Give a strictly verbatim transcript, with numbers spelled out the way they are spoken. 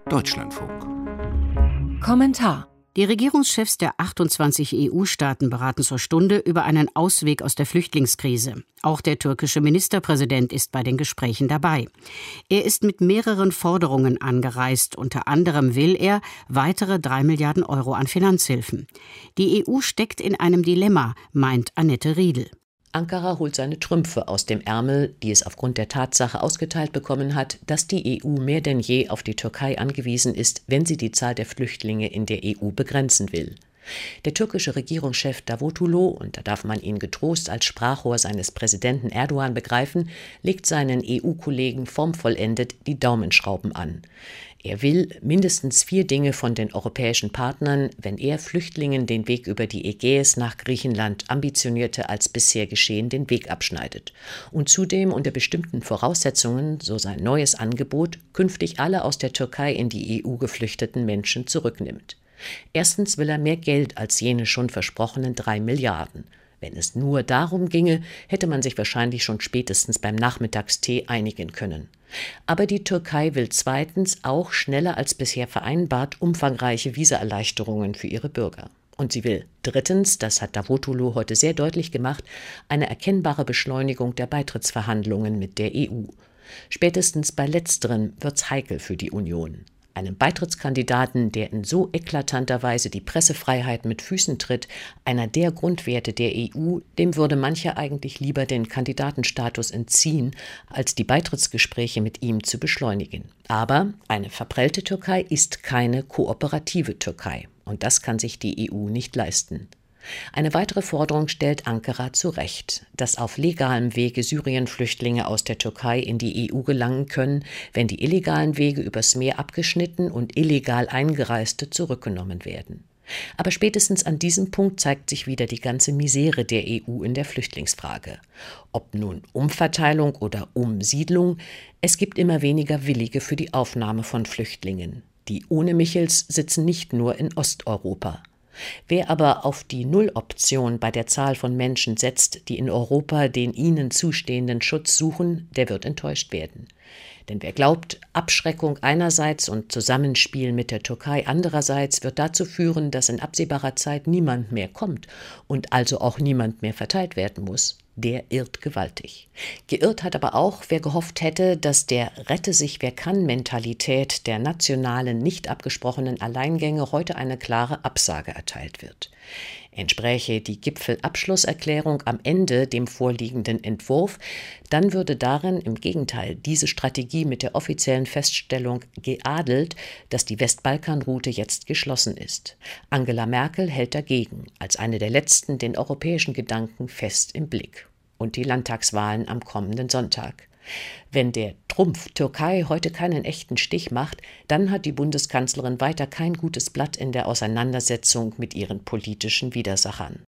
Deutschlandfunk. Kommentar: Die Regierungschefs der achtundzwanzig E U-Staaten beraten zur Stunde über einen Ausweg aus der Flüchtlingskrise. Auch der türkische Ministerpräsident ist bei den Gesprächen dabei. Er ist mit mehreren Forderungen angereist. Unter anderem will er weitere drei Milliarden Euro an Finanzhilfen. Die E U steckt in einem Dilemma, meint Annette Riedel. Ankara holt seine Trümpfe aus dem Ärmel, die es aufgrund der Tatsache ausgeteilt bekommen hat, dass die E U mehr denn je auf die Türkei angewiesen ist, wenn sie die Zahl der Flüchtlinge in der E U begrenzen will. Der türkische Regierungschef Davutoglu, und da darf man ihn getrost als Sprachrohr seines Präsidenten Erdogan begreifen, legt seinen E U-Kollegen formvollendet die Daumenschrauben an. Er will mindestens vier Dinge von den europäischen Partnern, wenn er Flüchtlingen den Weg über die Ägäis nach Griechenland ambitionierter als bisher geschehen den Weg abschneidet. Und zudem unter bestimmten Voraussetzungen, so sein neues Angebot, künftig alle aus der Türkei in die E U geflüchteten Menschen zurücknimmt. Erstens will er mehr Geld als jene schon versprochenen drei Milliarden. Wenn es nur darum ginge, hätte man sich wahrscheinlich schon spätestens beim Nachmittagstee einigen können. Aber die Türkei will zweitens auch schneller als bisher vereinbart umfangreiche Visaerleichterungen für ihre Bürger. Und sie will drittens, das hat Davutoglu heute sehr deutlich gemacht, eine erkennbare Beschleunigung der Beitrittsverhandlungen mit der E U. Spätestens bei letzteren wird's heikel für die Union. Einem Beitrittskandidaten, der in so eklatanter Weise die Pressefreiheit mit Füßen tritt, einer der Grundwerte der E U, dem würde mancher eigentlich lieber den Kandidatenstatus entziehen, als die Beitrittsgespräche mit ihm zu beschleunigen. Aber eine verprellte Türkei ist keine kooperative Türkei. Und das kann sich die E U nicht leisten. Eine weitere Forderung stellt Ankara zu Recht, dass auf legalem Wege Syrien-Flüchtlinge aus der Türkei in die E U gelangen können, wenn die illegalen Wege übers Meer abgeschnitten und illegal Eingereiste zurückgenommen werden. Aber spätestens an diesem Punkt zeigt sich wieder die ganze Misere der E U in der Flüchtlingsfrage. Ob nun Umverteilung oder Umsiedlung, es gibt immer weniger Willige für die Aufnahme von Flüchtlingen. Die ohne Michels sitzen nicht nur in Osteuropa. Wer aber auf die Nulloption bei der Zahl von Menschen setzt, die in Europa den ihnen zustehenden Schutz suchen, der wird enttäuscht werden. Denn wer glaubt, Abschreckung einerseits und Zusammenspiel mit der Türkei andererseits wird dazu führen, dass in absehbarer Zeit niemand mehr kommt und also auch niemand mehr verteilt werden muss, der irrt gewaltig. Geirrt hat aber auch, wer gehofft hätte, dass der Rette-sich-wer-kann-Mentalität der nationalen, nicht abgesprochenen Alleingänge heute eine klare Absage erteilt wird. Entspräche die Gipfelabschlusserklärung am Ende dem vorliegenden Entwurf, dann würde darin im Gegenteil diese Strategie mit der offiziellen Feststellung geadelt, dass die Westbalkanroute jetzt geschlossen ist. Angela Merkel hält dagegen, als eine der letzten den europäischen Gedanken fest im Blick. Und die Landtagswahlen am kommenden Sonntag. Wenn der Trumpf Türkei heute keinen echten Stich macht, dann hat die Bundeskanzlerin weiter kein gutes Blatt in der Auseinandersetzung mit ihren politischen Widersachern.